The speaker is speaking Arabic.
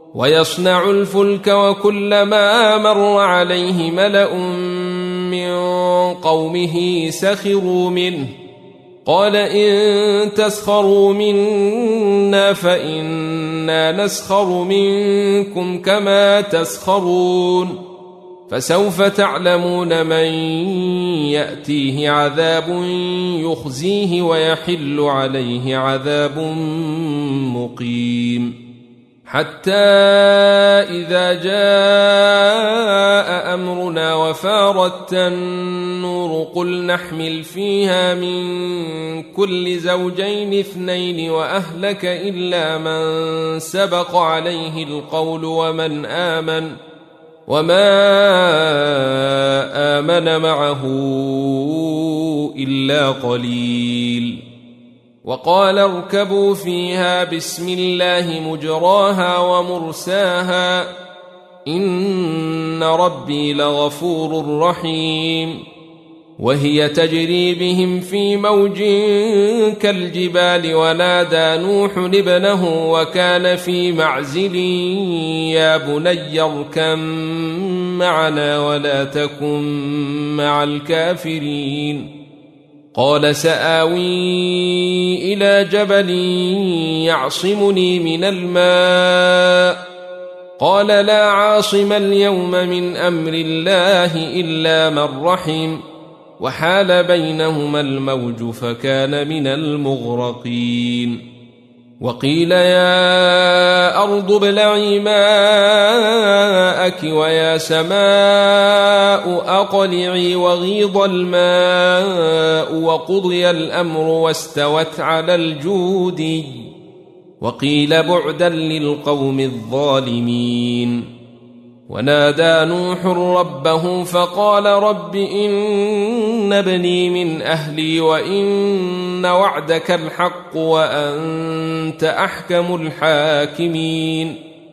ويصنع الفلك وكلما مر عليه ملأ من قومه سخروا منه قال إن تسخروا منا فإنا نسخر منكم كما تسخرون فسوف تعلمون من يأتيه عذاب يخزيه ويحل عليه عذاب مقيم حتى إذا جاء أمرنا وفارت النور قل نحمل فيها من كل زوجين اثنين وأهلك إلا من سبق عليه القول وما آمن معه إلا قليل وقال اركبوا فيها بسم الله مجراها ومرساها إن ربي لغفور رحيم وهي تجري بهم في موج كالجبال ونادى نوح ابنه وكان في معزل يا بني اركب معنا ولا تكن مع الكافرين قال سآوي إلى جبل يعصمني من الماء قال لا عاصم اليوم من أمر الله إلا من رحم وحال بينهما الموج فكان من المغرقين وقيل يا أرض ابلعي ماءك ويا سماء أقلعي وغيض الماء وقضي الأمر واستوت على الجودي وقيل بعدا للقوم الظالمين ونادى نوح ربه فقال رب إن ابني من أهلي وإن وعدك الحق وأنت أحكم الحاكمين